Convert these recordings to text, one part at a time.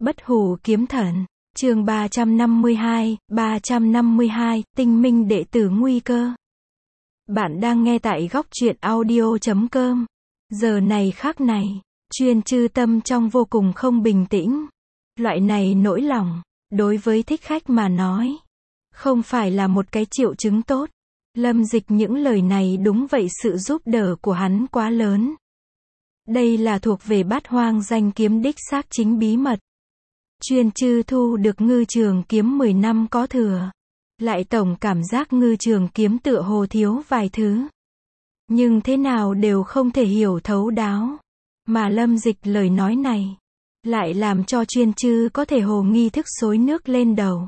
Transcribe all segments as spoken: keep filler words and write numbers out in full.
Bất hủ kiếm thần, chương ba trăm năm mươi hai, ba trăm năm mươi hai, tinh minh đệ tử nguy cơ. Bạn đang nghe tại góc truyện audio chấm com. Giờ này khắc này, Chuyên Chư tâm trong vô cùng không bình tĩnh. Loại này nỗi lòng, đối với thích khách mà nói, không phải là một cái triệu chứng tốt. Lâm Dịch những lời này đúng vậy, sự giúp đỡ của hắn quá lớn. Đây là thuộc về Bát Hoang danh kiếm đích xác chính bí mật. Chuyên Chư thu được Ngư Trường kiếm mười năm có thừa. Lại tổng cảm giác Ngư Trường kiếm tựa hồ thiếu vài thứ. Nhưng thế nào đều không thể hiểu thấu đáo. Mà Lâm Dịch lời nói này, lại làm cho Chuyên Chư có thể hồ nghi thức xối nước lên đầu.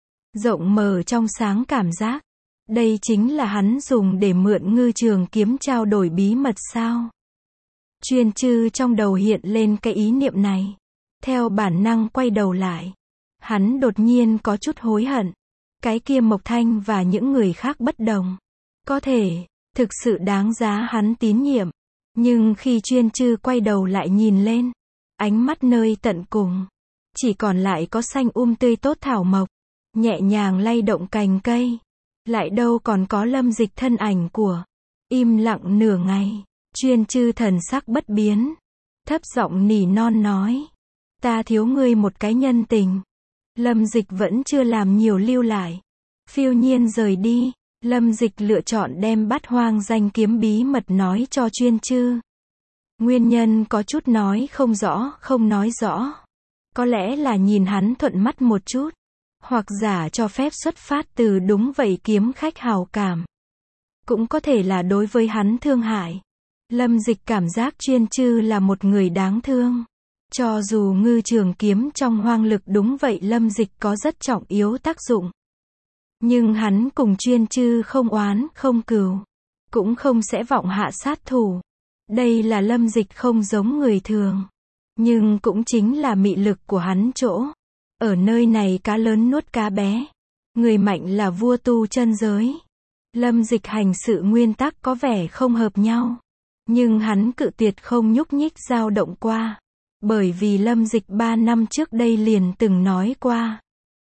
Rộng mở trong sáng cảm giác. Đây chính là hắn dùng để mượn Ngư Trường kiếm trao đổi bí mật sao? Chuyên Chư trong đầu hiện lên cái ý niệm này. Theo bản năng quay đầu lại. Hắn đột nhiên có chút hối hận. Cái kia Mộc Thanh và những người khác bất đồng. Có thể, thực sự đáng giá hắn tín nhiệm. Nhưng khi Chuyên Chư quay đầu lại nhìn lên, ánh mắt nơi tận cùng, chỉ còn lại có xanh um tươi tốt thảo mộc, nhẹ nhàng lay động cành cây. Lại đâu còn có Lâm Dịch thân ảnh của. Im lặng nửa ngày, Chuyên Chư thần sắc bất biến, thấp giọng nỉ non nói. Ta thiếu ngươi một cái nhân tình. Lâm Dịch vẫn chưa làm nhiều lưu lại. Phiêu nhiên rời đi. Lâm Dịch lựa chọn đem Bát Hoang danh kiếm bí mật nói cho Chuyên Chư. Nguyên nhân có chút nói không rõ, không nói rõ. Có lẽ là nhìn hắn thuận mắt một chút. Hoặc giả cho phép xuất phát từ đúng vậy kiếm khách hào cảm. Cũng có thể là đối với hắn thương hại. Lâm Dịch cảm giác Chuyên Chư là một người đáng thương. Cho dù Ngư Trường kiếm trong hoang lực đúng vậy Lâm Dịch có rất trọng yếu tác dụng. Nhưng hắn cùng Chuyên Chư không oán, không cừu. Cũng không sẽ vọng hạ sát thủ. Đây là Lâm Dịch không giống người thường. Nhưng cũng chính là mị lực của hắn chỗ. Ở nơi này cá lớn nuốt cá bé. Người mạnh là vua tu chân giới. Lâm Dịch hành sự nguyên tắc có vẻ không hợp nhau. Nhưng hắn cự tuyệt không nhúc nhích dao động qua. Bởi vì Lâm Dịch ba năm trước đây liền từng nói qua.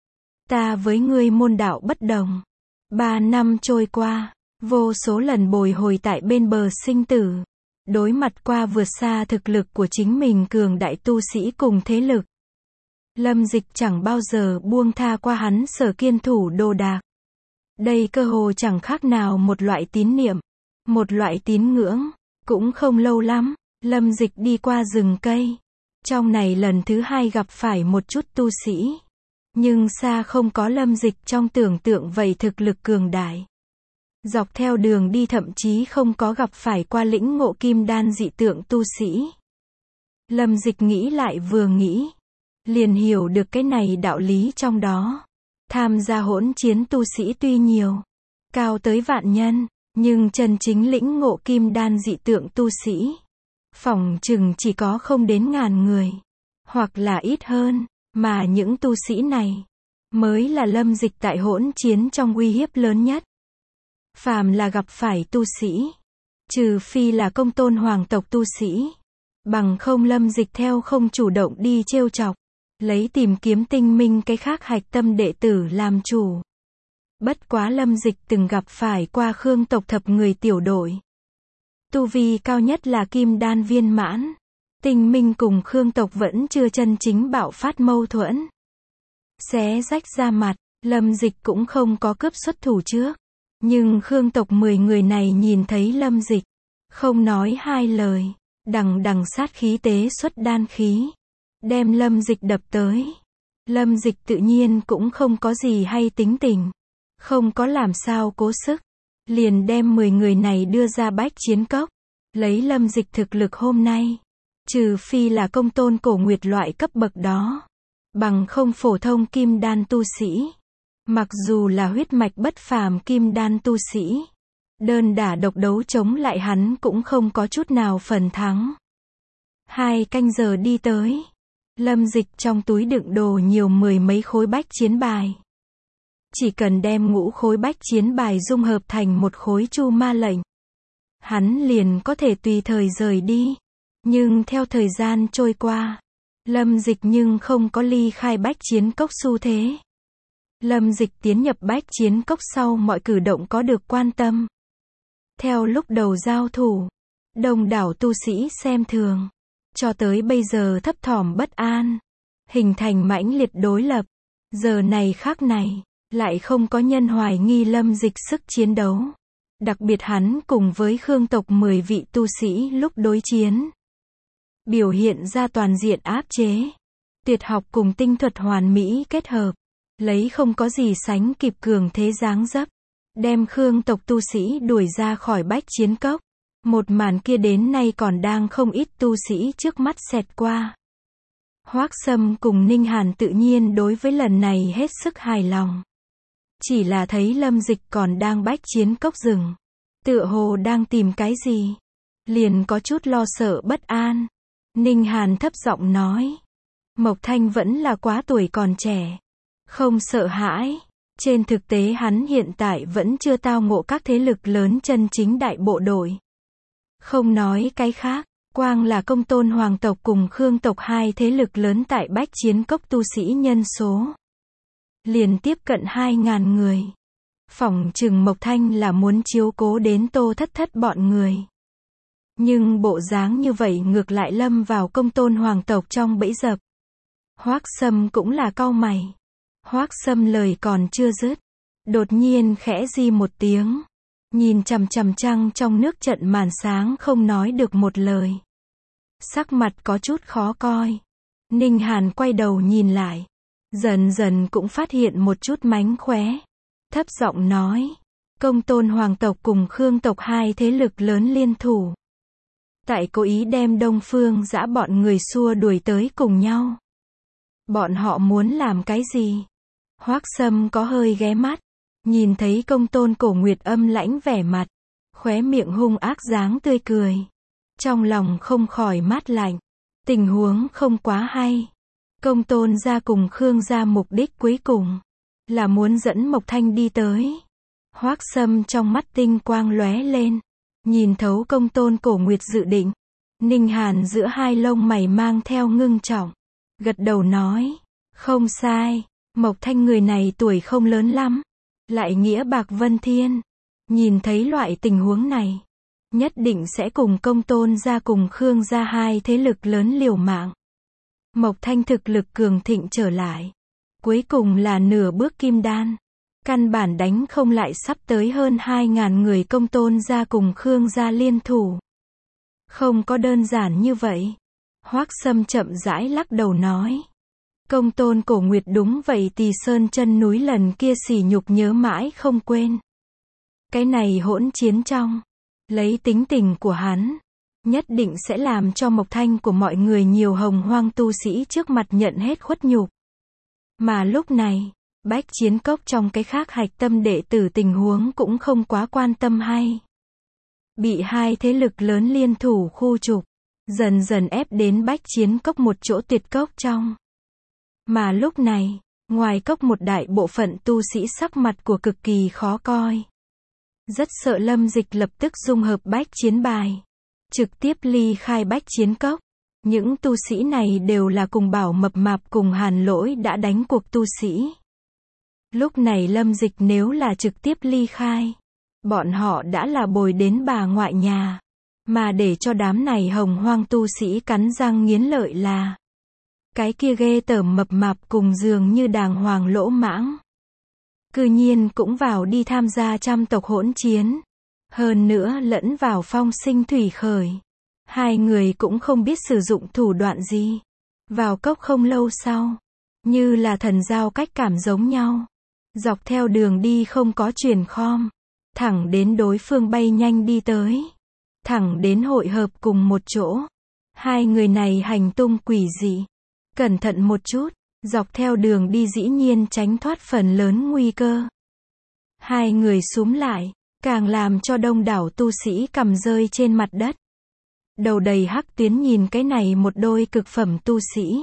Ta với ngươi môn đạo bất đồng. Ba năm trôi qua, vô số lần bồi hồi tại bên bờ sinh tử. Đối mặt qua vượt xa thực lực của chính mình cường đại tu sĩ cùng thế lực. Lâm Dịch chẳng bao giờ buông tha qua hắn sở kiên thủ đồ đạc. Đây cơ hồ chẳng khác nào một loại tín niệm, một loại tín ngưỡng. Cũng không lâu lắm, Lâm Dịch đi qua rừng cây. Trong này lần thứ hai gặp phải một chút tu sĩ. Nhưng xa không có Lâm Dịch trong tưởng tượng vậy thực lực cường đại. Dọc theo đường đi thậm chí không có gặp phải qua lĩnh ngộ kim đan dị tượng tu sĩ. Lâm Dịch nghĩ lại vừa nghĩ. Liền hiểu được cái này đạo lý trong đó. Tham gia hỗn chiến tu sĩ tuy nhiều. Cao tới vạn nhân. Nhưng chân chính lĩnh ngộ kim đan dị tượng tu sĩ. Phỏng chừng chỉ có không đến ngàn người. Hoặc là ít hơn. Mà những tu sĩ này. Mới là Lâm Dịch tại hỗn chiến trong uy hiếp lớn nhất. Phàm là gặp phải tu sĩ. Trừ phi là công tôn hoàng tộc tu sĩ. Bằng không Lâm Dịch theo không chủ động đi trêu chọc. Lấy tìm kiếm tinh minh cái khác hạch tâm đệ tử làm chủ. Bất quá Lâm Dịch từng gặp phải qua Khương tộc thập người tiểu đội. Tu vi cao nhất là kim đan viên mãn. Tinh minh cùng Khương tộc vẫn chưa chân chính bạo phát mâu thuẫn. Xé rách ra mặt, Lâm Dịch cũng không có cướp xuất thủ trước. Nhưng Khương tộc mười người này nhìn thấy Lâm Dịch. Không nói hai lời. Đằng đằng sát khí tế xuất đan khí. Đem Lâm Dịch đập tới. Lâm Dịch tự nhiên cũng không có gì hay tính tình. Không có làm sao cố sức. Liền đem mười người này đưa ra bách chiến cốc. Lấy Lâm Dịch thực lực hôm nay. Trừ phi là công tôn cổ nguyệt loại cấp bậc đó. Bằng không phổ thông kim đan tu sĩ. Mặc dù là huyết mạch bất phàm kim đan tu sĩ. Đơn đả độc đấu chống lại hắn cũng không có chút nào phần thắng. Hai canh giờ đi tới. Lâm Dịch trong túi đựng đồ nhiều mười mấy khối bách chiến bài. Chỉ cần đem ngũ khối bách chiến bài dung hợp thành một khối chu ma lệnh. Hắn liền có thể tùy thời rời đi. Nhưng theo thời gian trôi qua. Lâm Dịch nhưng không có ly khai bách chiến cốc xu thế. Lâm Dịch tiến nhập bách chiến cốc sau mọi cử động có được quan tâm. Theo lúc đầu giao thủ, đông đảo tu sĩ xem thường, cho tới bây giờ thấp thỏm bất an, hình thành mãnh liệt đối lập. Giờ này khác này, lại không có nhân hoài nghi Lâm Dịch sức chiến đấu. Đặc biệt hắn cùng với Khương tộc mười vị tu sĩ lúc đối chiến, biểu hiện ra toàn diện áp chế. Tuyệt học cùng tinh thuật hoàn mỹ kết hợp, lấy không có gì sánh kịp cường thế dáng dấp, đem Khương tộc tu sĩ đuổi ra khỏi bách chiến cốc. Một màn kia đến nay còn đang không ít tu sĩ trước mắt xẹt qua. Hoắc Sâm cùng Ninh Hàn tự nhiên đối với lần này hết sức hài lòng. Chỉ là thấy Lâm Dịch còn đang bách chiến cốc rừng, tựa hồ đang tìm cái gì, liền có chút lo sợ bất an. Ninh Hàn thấp giọng nói, Mộc Thanh vẫn là quá tuổi còn trẻ, không sợ hãi. Trên thực tế hắn hiện tại vẫn chưa tao ngộ các thế lực lớn chân chính đại bộ đội. Không nói cái khác, quang là Công Tôn hoàng tộc cùng Khương tộc hai thế lực lớn tại bách chiến cốc tu sĩ nhân số liền tiếp cận hai ngàn người. Phỏng chừng Mộc Thanh là muốn chiếu cố đến Tô Thất Thất bọn người. Nhưng bộ dáng như vậy ngược lại lâm vào Công Tôn hoàng tộc trong bẫy dập. Hoắc Sâm cũng là cau mày. Hoắc Sâm lời còn chưa dứt, đột nhiên khẽ di một tiếng, nhìn chằm chằm trăng trong nước trận màn sáng không nói được một lời. Sắc mặt có chút khó coi. Ninh Hàn quay đầu nhìn lại, dần dần cũng phát hiện một chút mánh khóe. Thấp giọng nói, Công Tôn hoàng tộc cùng Khương tộc hai thế lực lớn liên thủ, tại cố ý đem Đông Phương Dã bọn người xua đuổi tới cùng nhau. Bọn họ muốn làm cái gì? Hoắc Sâm có hơi ghé mắt, nhìn thấy Công Tôn Cổ Nguyệt âm lãnh vẻ mặt, khóe miệng hung ác dáng tươi cười. Trong lòng không khỏi mát lạnh, tình huống không quá hay. Công Tôn gia cùng Khương gia mục đích cuối cùng là muốn dẫn Mộc Thanh đi tới. Hoắc Sâm trong mắt tinh quang lóe lên, nhìn thấu Công Tôn Cổ Nguyệt dự định. Ninh Hàn giữa hai lông mày mang theo ngưng trọng, gật đầu nói, không sai, Mộc Thanh người này tuổi không lớn lắm, lại nghĩa bạc vân thiên. Nhìn thấy loại tình huống này, nhất định sẽ cùng Công Tôn gia cùng Khương gia hai thế lực lớn liều mạng. Mộc Thanh thực lực cường thịnh trở lại, cuối cùng là nửa bước kim đan, căn bản đánh không lại sắp tới hơn hai ngàn người Công Tôn gia cùng Khương gia liên thủ. Không có đơn giản như vậy. Hoắc Sâm chậm rãi lắc đầu nói, Công Tôn Cổ Nguyệt đúng vậy, Tỳ Sơn chân núi lần kia sỉ nhục nhớ mãi không quên. Cái này hỗn chiến trong, lấy tính tình của hắn, nhất định sẽ làm cho Mộc Thanh của mọi người nhiều hồng hoang tu sĩ trước mặt nhận hết khuất nhục. Mà lúc này, bách chiến cốc trong cái khác hạch tâm đệ tử tình huống cũng không quá quan tâm hay. Bị hai thế lực lớn liên thủ khu trục, dần dần ép đến bách chiến cốc một chỗ tuyệt cốc trong. Mà lúc này, ngoài cốc một đại bộ phận tu sĩ sắc mặt của cực kỳ khó coi. Rất sợ Lâm Dịch lập tức dung hợp bách chiến bài, trực tiếp ly khai bách chiến cốc. Những tu sĩ này đều là cùng Bảo Mập Mạp cùng Hàn Lỗi đã đánh cuộc tu sĩ. Lúc này Lâm Dịch nếu là trực tiếp ly khai, bọn họ đã là bồi đến bà ngoại nhà. Mà để cho đám này hồng hoang tu sĩ cắn răng nghiến lợi là cái kia ghê tởm Mập Mạp cùng dường như đàng hoàng lỗ mãng, cư nhiên cũng vào đi tham gia trăm tộc hỗn chiến. Hơn nữa lẫn vào phong sinh thủy khởi. Hai người cũng không biết sử dụng thủ đoạn gì. Vào cốc không lâu sau, như là thần giao cách cảm giống nhau, dọc theo đường đi không có chuyển khom, thẳng đến đối phương bay nhanh đi tới, thẳng đến hội hợp cùng một chỗ. Hai người này hành tung quỷ dị, cẩn thận một chút, dọc theo đường đi dĩ nhiên tránh thoát phần lớn nguy cơ. Hai người xúm lại, càng làm cho đông đảo tu sĩ cầm rơi trên mặt đất. Đầu đầy hắc tuyến nhìn cái này một đôi cực phẩm tu sĩ.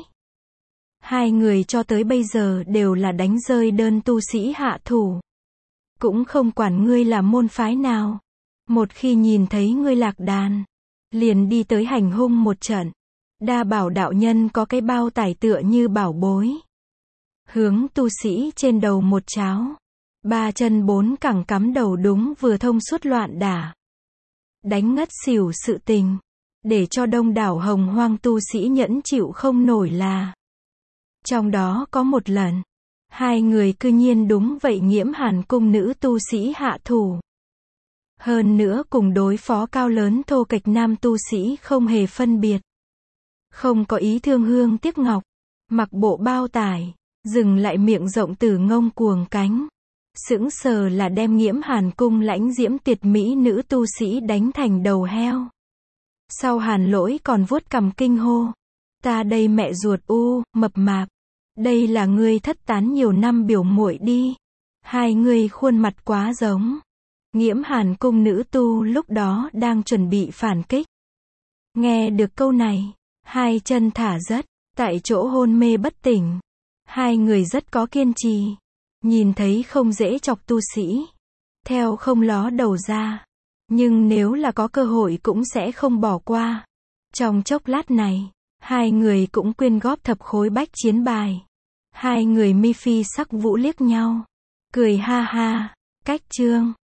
Hai người cho tới bây giờ đều là đánh rơi đơn tu sĩ hạ thủ. Cũng không quản ngươi là môn phái nào. Một khi nhìn thấy ngươi lạc đàn, liền đi tới hành hung một trận. Đa bảo đạo nhân có cái bao tải tựa như bảo bối. Hướng tu sĩ trên đầu một cháo. Ba chân bốn cẳng cắm đầu đúng vừa thông suốt loạn đả. Đánh ngất xỉu sự tình. Để cho đông đảo hồng hoang tu sĩ nhẫn chịu không nổi là. Trong đó có một lần. Hai người cư nhiên đúng vậy nhiễm hàn cung nữ tu sĩ hạ thủ. Hơn nữa cùng đối phó cao lớn thô kệch nam tu sĩ không hề phân biệt. Không có ý thương hương tiếc ngọc. Mặc bộ bao tải. Dừng lại miệng rộng tử ngông cuồng cánh. Sững sờ là đem nhiễm hàn cung lãnh diễm tuyệt mỹ nữ tu sĩ đánh thành đầu heo. Sau hàn lỗi còn vuốt cằm kinh hô. Ta đây mẹ ruột u, mập mạp. Đây là ngươi thất tán nhiều năm biểu muội đi. Hai người khuôn mặt quá giống. Nhiễm hàn cung nữ tu lúc đó đang chuẩn bị phản kích. Nghe được câu này. Hai chân thả rất. Tại chỗ hôn mê bất tỉnh. Hai người rất có kiên trì. Nhìn thấy không dễ chọc tu sĩ. Theo không ló đầu ra. Nhưng nếu là có cơ hội cũng sẽ không bỏ qua. Trong chốc lát này. Hai người cũng quyên góp thập khối bách chiến bài. Hai người mi phi sắc vũ liếc nhau. Cười ha ha. Cách chương.